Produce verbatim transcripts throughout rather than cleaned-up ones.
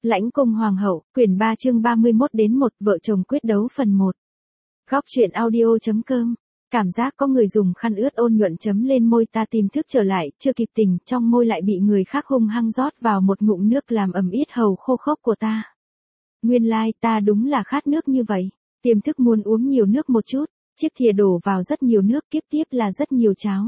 Lãnh cung hoàng hậu, quyển ba chương ba mươi mốt đến một, vợ chồng quyết đấu phần một. Góc truyện audio chấm com. Cảm giác có người dùng khăn ướt ôn nhuận chấm lên môi, ta tìm thức trở lại, chưa kịp tỉnh, trong môi lại bị người khác hung hăng rót vào một ngụm nước làm ẩm yết hầu khô khốc của ta. Nguyên lai like, ta đúng là khát nước như vậy. Tiềm thức muốn uống nhiều nước một chút, chiếc thìa đổ vào rất nhiều nước, tiếp tiếp là rất nhiều cháo.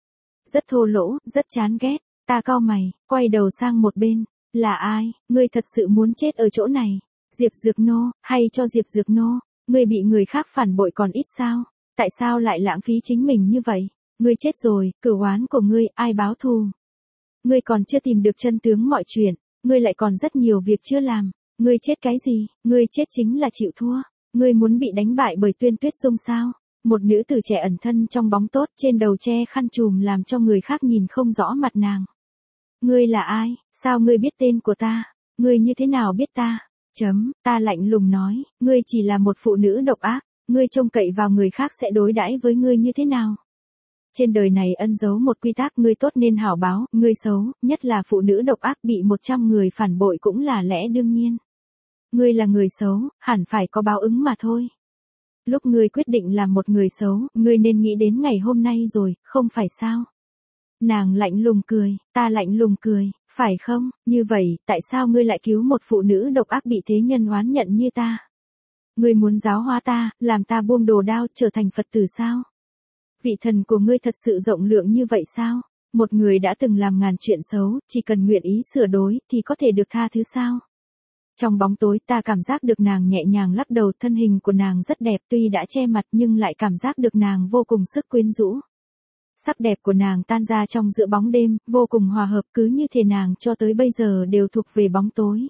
Rất thô lỗ, rất chán ghét, ta cau mày, quay đầu sang một bên. Là ai, ngươi thật sự muốn chết ở chỗ này? Diệp Dược Nô, hay cho Diệp Dược Nô, ngươi bị người khác phản bội còn ít sao? Tại sao lại lãng phí chính mình như vậy? Ngươi chết rồi, cửu oán của ngươi, ai báo thù? Ngươi còn chưa tìm được chân tướng mọi chuyện, ngươi lại còn rất nhiều việc chưa làm. Ngươi chết cái gì? Ngươi chết chính là chịu thua. Ngươi muốn bị đánh bại bởi Tuyên Tuyết Dung sao? Một nữ tử trẻ ẩn thân trong bóng tốt, trên đầu che khăn trùm làm cho người khác nhìn không rõ mặt nàng. Ngươi là ai, sao ngươi biết tên của ta, ngươi như thế nào biết ta, chấm, ta lạnh lùng nói, ngươi chỉ là một phụ nữ độc ác, ngươi trông cậy vào người khác sẽ đối đãi với ngươi như thế nào. Trên đời này ân dấu một quy tắc, ngươi tốt nên hảo báo, ngươi xấu, nhất là phụ nữ độc ác bị một trăm người phản bội cũng là lẽ đương nhiên. Ngươi là người xấu, hẳn phải có báo ứng mà thôi. Lúc ngươi quyết định làm một người xấu, ngươi nên nghĩ đến ngày hôm nay rồi, không phải sao? Nàng lạnh lùng cười, ta lạnh lùng cười, phải không, như vậy, tại sao ngươi lại cứu một phụ nữ độc ác bị thế nhân oán nhận như ta? Ngươi muốn giáo hóa ta, làm ta buông đồ đao, trở thành Phật tử sao? Vị thần của ngươi thật sự rộng lượng như vậy sao? Một người đã từng làm ngàn chuyện xấu, chỉ cần nguyện ý sửa đối, thì có thể được tha thứ sao? Trong bóng tối ta cảm giác được nàng nhẹ nhàng lắc đầu, thân hình của nàng rất đẹp, tuy đã che mặt nhưng lại cảm giác được nàng vô cùng sức quyến rũ. Sắc đẹp của nàng tan ra trong giữa bóng đêm, vô cùng hòa hợp, cứ như thể nàng cho tới bây giờ đều thuộc về bóng tối.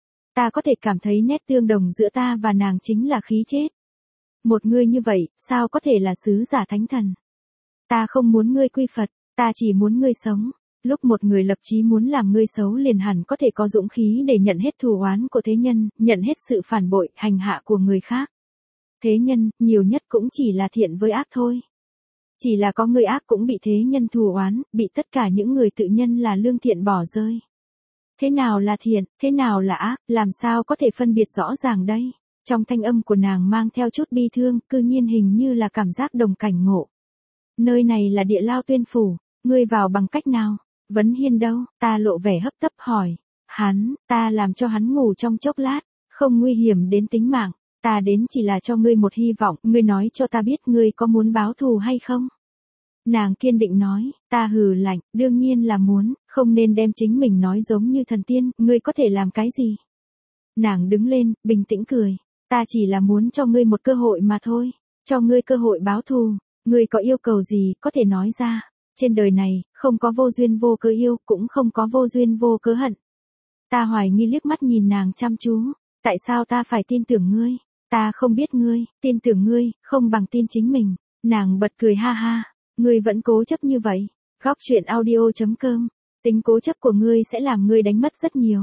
Ta có thể cảm thấy nét tương đồng giữa ta và nàng chính là khí chết. Một người như vậy, sao có thể là sứ giả thánh thần? Ta không muốn ngươi quy Phật, ta chỉ muốn ngươi sống. Lúc một người lập chí muốn làm ngươi xấu liền hẳn có thể có dũng khí để nhận hết thù oán của thế nhân, nhận hết sự phản bội, hành hạ của người khác. Thế nhân, nhiều nhất cũng chỉ là thiện với ác thôi. Chỉ là có người ác cũng bị thế nhân thù oán, bị tất cả những người tự nhân là lương thiện bỏ rơi. Thế nào là thiện, thế nào là ác, làm sao có thể phân biệt rõ ràng đây? Trong thanh âm của nàng mang theo chút bi thương, cư nhiên hình như là cảm giác đồng cảnh ngộ. Nơi này là Địa Lao Tuyên Phủ, ngươi vào bằng cách nào? Vấn Hiên đâu? Ta lộ vẻ hấp tấp hỏi. Hắn, ta làm cho hắn ngủ trong chốc lát, không nguy hiểm đến tính mạng. Ta đến chỉ là cho ngươi một hy vọng, ngươi nói cho ta biết ngươi có muốn báo thù hay không? Nàng kiên định nói, ta hừ lạnh, đương nhiên là muốn, không nên đem chính mình nói giống như thần tiên, ngươi có thể làm cái gì? Nàng đứng lên, bình tĩnh cười, ta chỉ là muốn cho ngươi một cơ hội mà thôi, cho ngươi cơ hội báo thù, ngươi có yêu cầu gì có thể nói ra, trên đời này, không có vô duyên vô cớ yêu, cũng không có vô duyên vô cớ hận. Ta hoài nghi liếc mắt nhìn nàng chăm chú, tại sao ta phải tin tưởng ngươi? Ta không biết ngươi, tin tưởng ngươi, không bằng tin chính mình. Nàng bật cười ha ha, ngươi vẫn cố chấp như vậy. Góc truyện audio chấm com, tính cố chấp của ngươi sẽ làm ngươi đánh mất rất nhiều.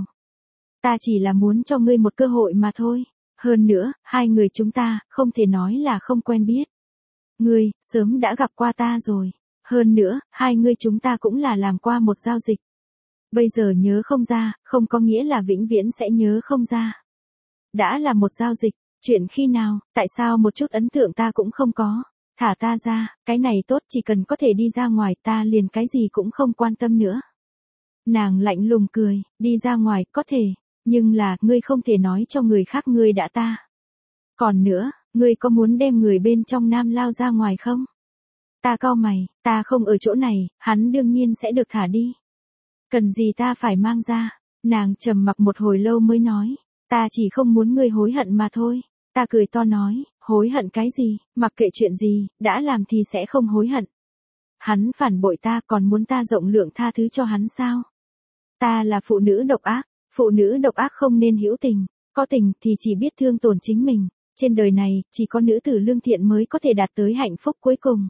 Ta chỉ là muốn cho ngươi một cơ hội mà thôi. Hơn nữa, hai người chúng ta, không thể nói là không quen biết. Ngươi, sớm đã gặp qua ta rồi. Hơn nữa, hai người chúng ta cũng là làm qua một giao dịch. Bây giờ nhớ không ra, không có nghĩa là vĩnh viễn sẽ nhớ không ra. Đã là một giao dịch. Chuyện khi nào, tại sao một chút ấn tượng ta cũng không có, thả ta ra, cái này tốt, chỉ cần có thể đi ra ngoài ta liền cái gì cũng không quan tâm nữa. Nàng lạnh lùng cười, đi ra ngoài, có thể, nhưng là, ngươi không thể nói cho người khác ngươi đã ta. Còn nữa, ngươi có muốn đem người bên trong Nam Lao ra ngoài không? Ta cau mày, ta không ở chỗ này, hắn đương nhiên sẽ được thả đi. Cần gì ta phải mang ra? Nàng trầm mặc một hồi lâu mới nói. Ta chỉ không muốn ngươi hối hận mà thôi. Ta cười to nói, hối hận cái gì, mặc kệ chuyện gì, đã làm thì sẽ không hối hận. Hắn phản bội ta còn muốn ta rộng lượng tha thứ cho hắn sao? Ta là phụ nữ độc ác, phụ nữ độc ác không nên hữu tình, có tình thì chỉ biết thương tổn chính mình. Trên đời này, chỉ có nữ tử lương thiện mới có thể đạt tới hạnh phúc cuối cùng.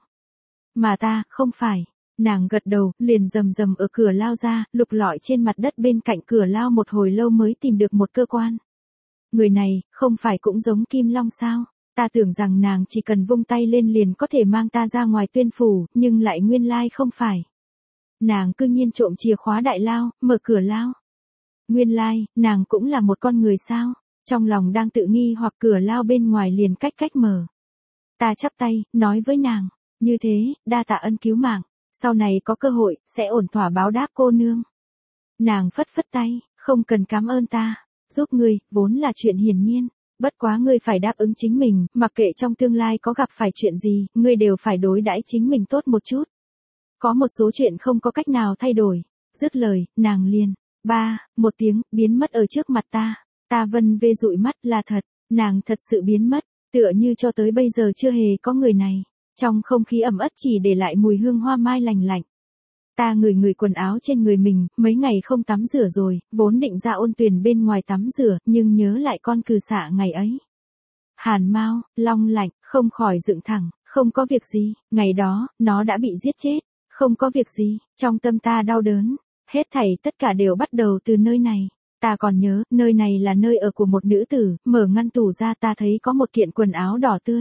Mà ta, không phải. Nàng gật đầu, liền rầm rầm ở cửa lao ra, lục lọi trên mặt đất bên cạnh cửa lao một hồi lâu mới tìm được một cơ quan. Người này, không phải cũng giống Kim Long sao? Ta tưởng rằng nàng chỉ cần vung tay lên liền có thể mang ta ra ngoài Tuyên Phủ, nhưng lại nguyên lai không phải. Nàng cư nhiên trộm chìa khóa đại lao, mở cửa lao. Nguyên lai, like, nàng cũng là một con người sao? Trong lòng đang tự nghi hoặc cửa lao bên ngoài liền cách cách mở. Ta chắp tay, nói với nàng, như thế, đa tạ ân cứu mạng, sau này có cơ hội, sẽ ổn thỏa báo đáp cô nương. Nàng phất phất tay, không cần cảm ơn ta, giúp ngươi, vốn là chuyện hiển nhiên, bất quá ngươi phải đáp ứng chính mình, mặc kệ trong tương lai có gặp phải chuyện gì, ngươi đều phải đối đãi chính mình tốt một chút. Có một số chuyện không có cách nào thay đổi. Dứt lời, nàng liền, ba, một tiếng, biến mất ở trước mặt ta. Ta vân vê dụi mắt, là thật, nàng thật sự biến mất, tựa như cho tới bây giờ chưa hề có người này. Trong không khí ẩm ướt chỉ để lại mùi hương hoa mai lành lạnh. Ta ngửi ngửi quần áo trên người mình, mấy ngày không tắm rửa rồi, vốn định ra ôn tuyền bên ngoài tắm rửa, nhưng nhớ lại con cừu xạ ngày ấy. Hàn mau, long lạnh, không khỏi dựng thẳng, không có việc gì, ngày đó, nó đã bị giết chết, không có việc gì, trong tâm ta đau đớn, hết thảy tất cả đều bắt đầu từ nơi này. Ta còn nhớ, nơi này là nơi ở của một nữ tử, mở ngăn tủ ra ta thấy có một kiện quần áo đỏ tươi.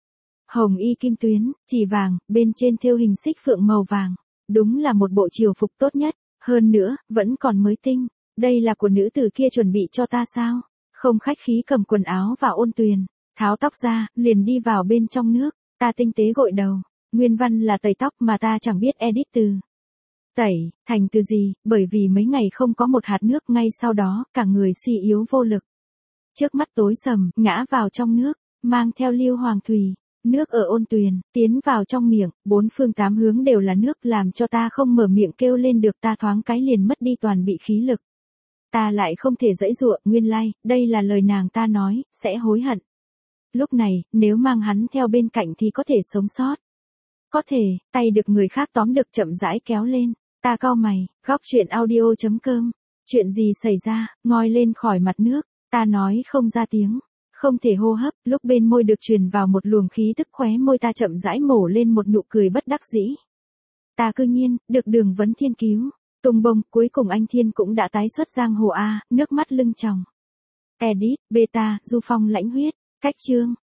Hồng y kim tuyến, chỉ vàng, bên trên thêu hình xích phượng màu vàng. Đúng là một bộ triều phục tốt nhất, hơn nữa, vẫn còn mới tinh. Đây là của nữ tử kia chuẩn bị cho ta sao? Không khách khí cầm quần áo vào ôn tuyền, tháo tóc ra, liền đi vào bên trong nước. Ta tinh tế gội đầu, nguyên văn là tẩy tóc mà ta chẳng biết edit từ. Tẩy, thành từ gì, bởi vì mấy ngày không có một hạt nước, ngay sau đó, cả người suy yếu vô lực. Trước mắt tối sầm, ngã vào trong nước, mang theo Lưu Hoàng Thùy. Nước ở ôn tuyền, tiến vào trong miệng, bốn phương tám hướng đều là nước, làm cho ta không mở miệng kêu lên được, ta thoáng cái liền mất đi toàn bị khí lực. Ta lại không thể giãy giụa, nguyên lai, like, đây là lời nàng ta nói, sẽ hối hận. Lúc này, nếu mang hắn theo bên cạnh thì có thể sống sót. Có thể, tay được người khác tóm được chậm rãi kéo lên, ta cau mày, góc chuyện audio chấm com. Chuyện gì xảy ra, ngoi lên khỏi mặt nước, ta nói không ra tiếng. Không thể hô hấp, lúc bên môi được truyền vào một luồng khí tức, khóe môi ta chậm rãi mổ lên một nụ cười bất đắc dĩ. Ta cư nhiên, được Đường Vấn Thiên cứu. Tung bông, cuối cùng anh Thiên cũng đã tái xuất giang hồ a, nước mắt lưng tròng. Edit, beta, Du Phong lãnh huyết, cách chương.